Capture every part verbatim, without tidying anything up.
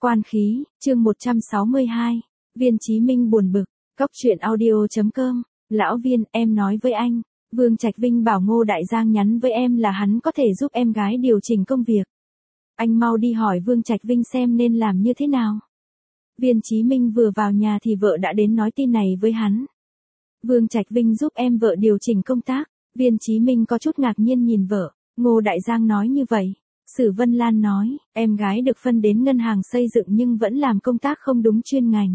Quan khí, chương một trăm sáu mươi hai. Viên Chí Minh buồn bực. Cốc truyện audio chấm com. Lão Viên, em nói với anh, Vương Trạch Vinh bảo Ngô Đại Giang nhắn với em là hắn có thể giúp em gái điều chỉnh công việc. Anh mau đi hỏi Vương Trạch Vinh xem nên làm như thế nào. Viên Chí Minh vừa vào nhà thì vợ đã đến nói tin này với hắn. Vương Trạch Vinh giúp em vợ điều chỉnh công tác. Viên Chí Minh có chút ngạc nhiên nhìn vợ. Ngô Đại Giang nói như vậy. Sử Vân Lan nói, em gái được phân đến ngân hàng xây dựng nhưng vẫn làm công tác không đúng chuyên ngành.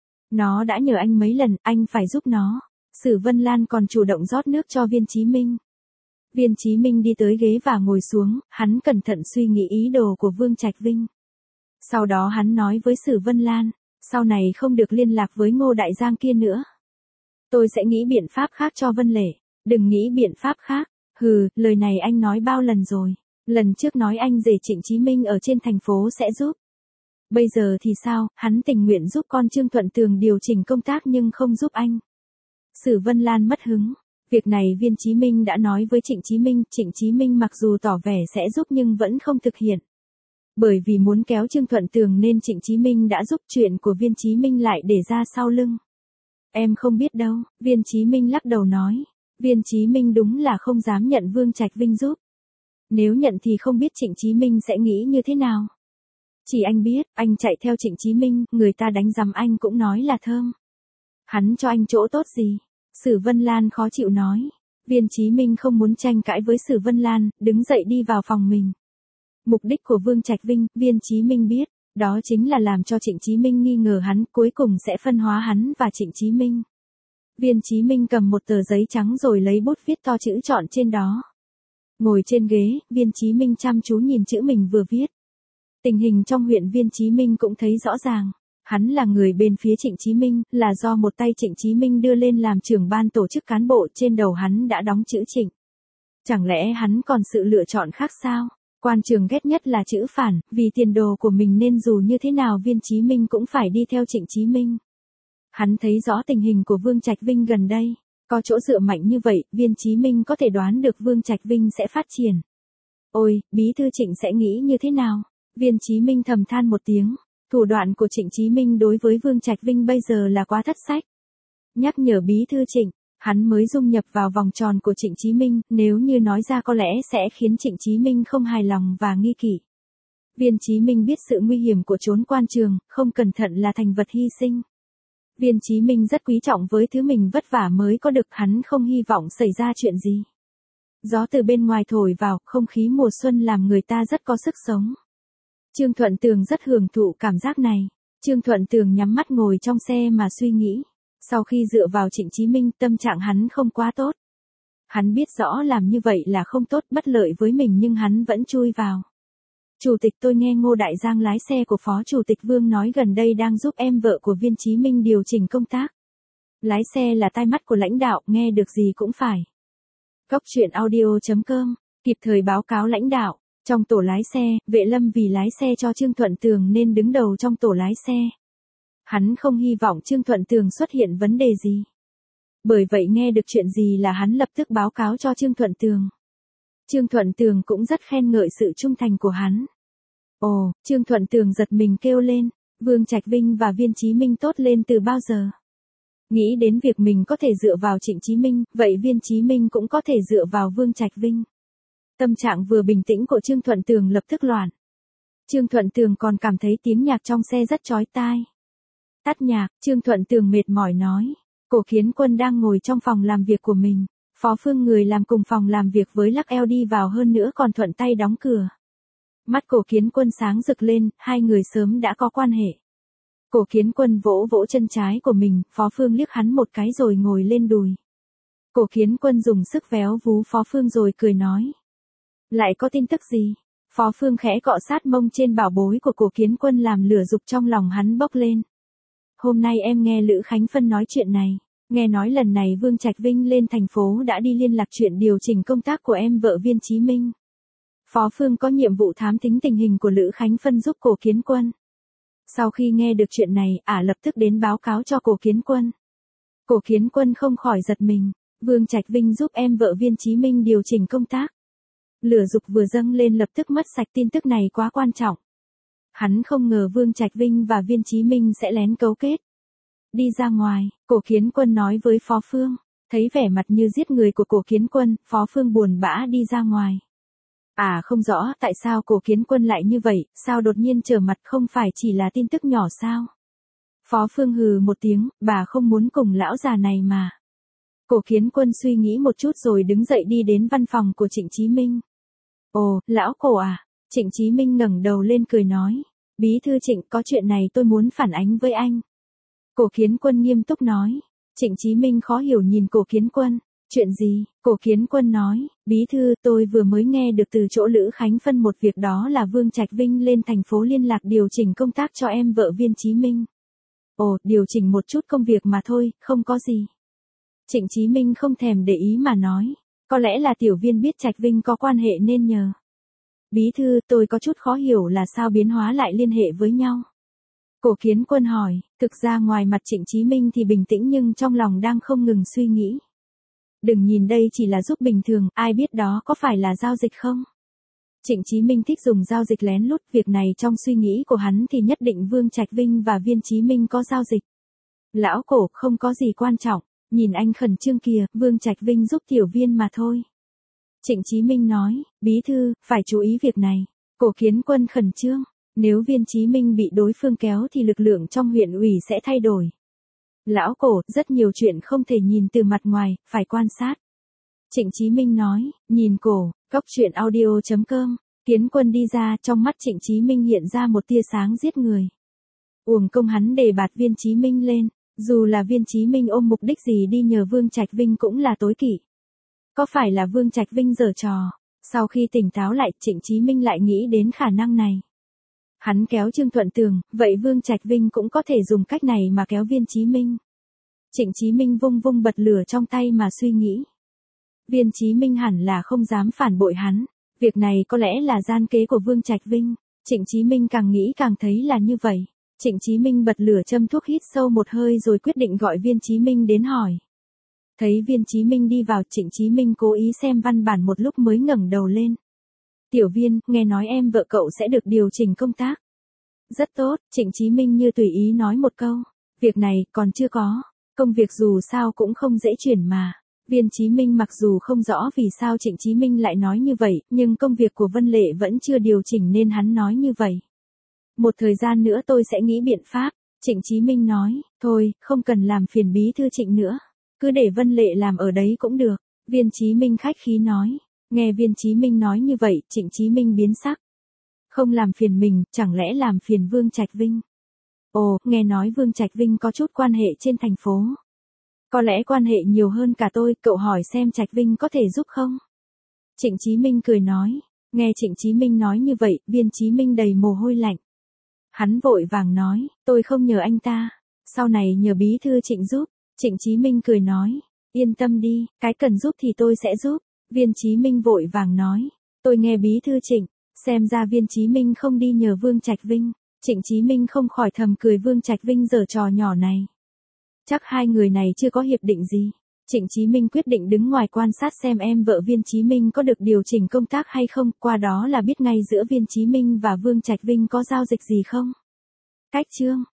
Nó đã nhờ anh mấy lần, anh phải giúp nó. Sử Vân Lan còn chủ động rót nước cho Viên Chí Minh. Viên Chí Minh đi tới ghế và ngồi xuống, hắn cẩn thận suy nghĩ ý đồ của Vương Trạch Vinh. Sau đó hắn nói với Sử Vân Lan, sau này không được liên lạc với Ngô Đại Giang kia nữa. Tôi sẽ nghĩ biện pháp khác cho Vân Lệ, đừng nghĩ biện pháp khác. Hừ, lời này anh nói bao lần rồi. Lần trước nói anh rể Trịnh Chí Minh ở trên thành phố sẽ giúp. Bây giờ thì sao, hắn tình nguyện giúp con Trương Thuận Tường điều chỉnh công tác nhưng không giúp anh. Sử Vân Lan mất hứng. Việc này Viên Chí Minh đã nói với Trịnh Chí Minh, Trịnh Chí Minh mặc dù tỏ vẻ sẽ giúp nhưng vẫn không thực hiện. Bởi vì muốn kéo Trương Thuận Tường nên Trịnh Chí Minh đã giúp, chuyện của Viên Chí Minh lại để ra sau lưng. Em không biết đâu, Viên Chí Minh lắc đầu nói. Viên Chí Minh đúng là không dám nhận Vương Trạch Vinh giúp. Nếu nhận thì không biết Trịnh Chí Minh sẽ nghĩ như thế nào. Chỉ anh biết, anh chạy theo Trịnh Chí Minh, người ta đánh giằm anh cũng nói là thơm. Hắn cho anh chỗ tốt gì? Sử Vân Lan khó chịu nói. Viên Chí Minh không muốn tranh cãi với Sử Vân Lan, đứng dậy đi vào phòng mình. Mục đích của Vương Trạch Vinh, Viên Chí Minh biết, đó chính là làm cho Trịnh Chí Minh nghi ngờ hắn, cuối cùng sẽ phân hóa hắn và Trịnh Chí Minh. Viên Chí Minh cầm một tờ giấy trắng rồi lấy bút viết to chữ chọn trên đó. Ngồi trên ghế, Viên Chí Minh chăm chú nhìn chữ mình vừa viết. Tình hình trong huyện Viên Chí Minh cũng thấy rõ ràng. Hắn là người bên phía Trịnh Chí Minh, là do một tay Trịnh Chí Minh đưa lên làm trưởng ban tổ chức cán bộ, trên đầu hắn đã đóng chữ Trịnh. Chẳng lẽ hắn còn sự lựa chọn khác sao? Quan trường ghét nhất là chữ phản, vì tiền đồ của mình nên dù như thế nào Viên Chí Minh cũng phải đi theo Trịnh Chí Minh. Hắn thấy rõ tình hình của Vương Trạch Vinh gần đây. Có chỗ dựa mạnh như vậy, Viên Chí Minh có thể đoán được Vương Trạch Vinh sẽ phát triển. Ôi, bí thư Trịnh sẽ nghĩ như thế nào? Viên Chí Minh thầm than một tiếng. Thủ đoạn của Trịnh Chí Minh đối với Vương Trạch Vinh bây giờ là quá thất sách. Nhắc nhở bí thư Trịnh, hắn mới dung nhập vào vòng tròn của Trịnh Chí Minh, nếu như nói ra có lẽ sẽ khiến Trịnh Chí Minh không hài lòng và nghi kỵ. Viên Chí Minh biết sự nguy hiểm của trốn quan trường, không cẩn thận là thành vật hy sinh. Viên Chí Minh rất quý trọng với thứ mình vất vả mới có được, hắn không hy vọng xảy ra chuyện gì. Gió từ bên ngoài thổi vào, không khí mùa xuân làm người ta rất có sức sống. Trương Thuận Tường rất hưởng thụ cảm giác này. Trương Thuận Tường nhắm mắt ngồi trong xe mà suy nghĩ. Sau khi dựa vào Trịnh Chí Minh, tâm trạng hắn không quá tốt. Hắn biết rõ làm như vậy là không tốt, bất lợi với mình nhưng hắn vẫn chui vào. Chủ tịch, tôi nghe Ngô Đại Giang lái xe của Phó Chủ tịch Vương nói gần đây đang giúp em vợ của Viên Chí Minh điều chỉnh công tác. Lái xe là tai mắt của lãnh đạo, nghe được gì cũng phải. Cốc truyện audio chấm com, kịp thời báo cáo lãnh đạo. Trong tổ lái xe, Vệ Lâm vì lái xe cho Trương Thuận Tường nên đứng đầu trong tổ lái xe. Hắn không hy vọng Trương Thuận Tường xuất hiện vấn đề gì. Bởi vậy nghe được chuyện gì là hắn lập tức báo cáo cho Trương Thuận Tường. Trương Thuận Tường cũng rất khen ngợi sự trung thành của hắn. Ồ, Trương Thuận Tường giật mình kêu lên, Vương Trạch Vinh và Viên Chí Minh tốt lên từ bao giờ? Nghĩ đến việc mình có thể dựa vào Trịnh Chí Minh, vậy Viên Chí Minh cũng có thể dựa vào Vương Trạch Vinh. Tâm trạng vừa bình tĩnh của Trương Thuận Tường lập tức loạn. Trương Thuận Tường còn cảm thấy tiếng nhạc trong xe rất chói tai. Tắt nhạc, Trương Thuận Tường mệt mỏi nói. Cổ Kiến Quân đang ngồi trong phòng làm việc của mình. Phó Phương người làm cùng phòng làm việc với lắc eo đi vào, hơn nữa còn thuận tay đóng cửa. Mắt Cổ Kiến Quân sáng rực lên, hai người sớm đã có quan hệ. Cổ Kiến Quân vỗ vỗ chân trái của mình, Phó Phương liếc hắn một cái rồi ngồi lên đùi. Cổ Kiến Quân dùng sức véo vú Phó Phương rồi cười nói. Lại có tin tức gì? Phó Phương khẽ cọ sát mông trên bảo bối của Cổ Kiến Quân làm lửa dục trong lòng hắn bốc lên. Hôm nay em nghe Lữ Khánh Phân nói chuyện này. Nghe nói lần này Vương Trạch Vinh lên thành phố đã đi liên lạc chuyện điều chỉnh công tác của em vợ Viên Chí Minh. Phó Phương có nhiệm vụ thám thính tình hình của Lữ Khánh Phân giúp Cổ Kiến Quân. Sau khi nghe được chuyện này, ả lập tức đến báo cáo cho Cổ Kiến Quân. Cổ Kiến Quân không khỏi giật mình. Vương Trạch Vinh giúp em vợ Viên Chí Minh điều chỉnh công tác. Lửa dục vừa dâng lên lập tức mất sạch, tin tức này quá quan trọng. Hắn không ngờ Vương Trạch Vinh và Viên Chí Minh sẽ lén cấu kết. Đi ra ngoài, Cổ Kiến Quân nói với Phó Phương. Thấy vẻ mặt như giết người của Cổ Kiến Quân, Phó Phương buồn bã đi ra ngoài. À không rõ tại sao Cổ Kiến Quân lại như vậy, sao đột nhiên trở mặt, không phải chỉ là tin tức nhỏ sao? Phó Phương hừ một tiếng, bà không muốn cùng lão già này mà. Cổ Kiến Quân suy nghĩ một chút rồi đứng dậy đi đến văn phòng của Trịnh Chí Minh. Ồ, lão Cổ à? Trịnh Chí Minh ngẩng đầu lên cười nói. Bí thư Trịnh, có chuyện này tôi muốn phản ánh với anh. Cổ Kiến Quân nghiêm túc nói. Trịnh Chí Minh khó hiểu nhìn Cổ Kiến Quân. Chuyện gì? Cổ Kiến Quân nói, bí thư, tôi vừa mới nghe được từ chỗ Lữ Khánh phân một việc, đó là Vương Trạch Vinh lên thành phố liên lạc điều chỉnh công tác cho em vợ Viên Chí Minh. Ồ, điều chỉnh một chút công việc mà thôi, không có gì. Trịnh Chí Minh không thèm để ý mà nói, có lẽ là tiểu Viên biết Trạch Vinh có quan hệ nên nhờ. Bí thư, tôi có chút khó hiểu là sao biến hóa lại liên hệ với nhau. Cổ Kiến Quân hỏi, thực ra ngoài mặt Trịnh Chí Minh thì bình tĩnh nhưng trong lòng đang không ngừng suy nghĩ. Đừng nhìn đây chỉ là giúp bình thường, ai biết đó có phải là giao dịch không? Trịnh Chí Minh thích dùng giao dịch lén lút, việc này trong suy nghĩ của hắn thì nhất định Vương Trạch Vinh và Viên Chí Minh có giao dịch. Lão Cổ, không có gì quan trọng, nhìn anh khẩn trương kìa, Vương Trạch Vinh giúp tiểu Viên mà thôi. Trịnh Chí Minh nói, bí thư, phải chú ý việc này. Cổ Kiến Quân khẩn trương, nếu Viên Chí Minh bị đối phương kéo thì lực lượng trong huyện ủy sẽ thay đổi. Lão Cổ, rất nhiều chuyện không thể nhìn từ mặt ngoài, phải quan sát. Trịnh Chí Minh nói, nhìn cổ, cốc truyện audio chấm com, Kiến Quân đi ra, trong mắt Trịnh Chí Minh hiện ra một tia sáng giết người. Uổng công hắn đề bạt Viên Chí Minh lên, dù là Viên Chí Minh ôm mục đích gì đi nhờ Vương Trạch Vinh cũng là tối kỵ. Có phải là Vương Trạch Vinh giở trò? Sau khi tỉnh táo lại, Trịnh Chí Minh lại nghĩ đến khả năng này. Hắn kéo Trương Thuận Tường, vậy Vương Trạch Vinh cũng có thể dùng cách này mà kéo Viên Chí Minh. Trịnh Chí Minh vung vung bật lửa trong tay mà suy nghĩ. Viên Chí Minh hẳn là không dám phản bội hắn, việc này có lẽ là gian kế của Vương Trạch Vinh. Trịnh Chí Minh càng nghĩ càng thấy là như vậy. Trịnh Chí Minh bật lửa châm thuốc hít sâu một hơi rồi quyết định gọi Viên Chí Minh đến hỏi. Thấy Viên Chí Minh đi vào, Trịnh Chí Minh cố ý xem văn bản một lúc mới ngẩng đầu lên. Tiểu Viên, nghe nói em vợ cậu sẽ được điều chỉnh công tác. Rất tốt, Trịnh Chí Minh như tùy ý nói một câu. Việc này còn chưa có, công việc dù sao cũng không dễ chuyển mà. Viên Chí Minh mặc dù không rõ vì sao Trịnh Chí Minh lại nói như vậy, nhưng công việc của Vân Lệ vẫn chưa điều chỉnh nên hắn nói như vậy. Một thời gian nữa tôi sẽ nghĩ biện pháp. Trịnh Chí Minh nói, thôi, không cần làm phiền bí thư Trịnh nữa. Cứ để Vân Lệ làm ở đấy cũng được. Viên Chí Minh khách khí nói. Nghe Viên Chí Minh nói như vậy, Trịnh Chí Minh biến sắc. Không làm phiền mình, chẳng lẽ làm phiền Vương Trạch Vinh? Ồ, nghe nói Vương Trạch Vinh có chút quan hệ trên thành phố. Có lẽ quan hệ nhiều hơn cả tôi, cậu hỏi xem Trạch Vinh có thể giúp không? Trịnh Chí Minh cười nói. Nghe Trịnh Chí Minh nói như vậy, Viên Chí Minh đầy mồ hôi lạnh. Hắn vội vàng nói, tôi không nhờ anh ta, sau này nhờ bí thư Trịnh giúp. Trịnh Chí Minh cười nói, yên tâm đi, cái cần giúp thì tôi sẽ giúp. Viên Chí Minh vội vàng nói, tôi nghe bí thư Trịnh, xem ra Viên Chí Minh không đi nhờ Vương Trạch Vinh. Trịnh Chí Minh không khỏi thầm cười Vương Trạch Vinh giở trò nhỏ này. Chắc hai người này chưa có hiệp định gì. Trịnh Chí Minh quyết định đứng ngoài quan sát xem em vợ Viên Chí Minh có được điều chỉnh công tác hay không, qua đó là biết ngay giữa Viên Chí Minh và Vương Trạch Vinh có giao dịch gì không. Cách chương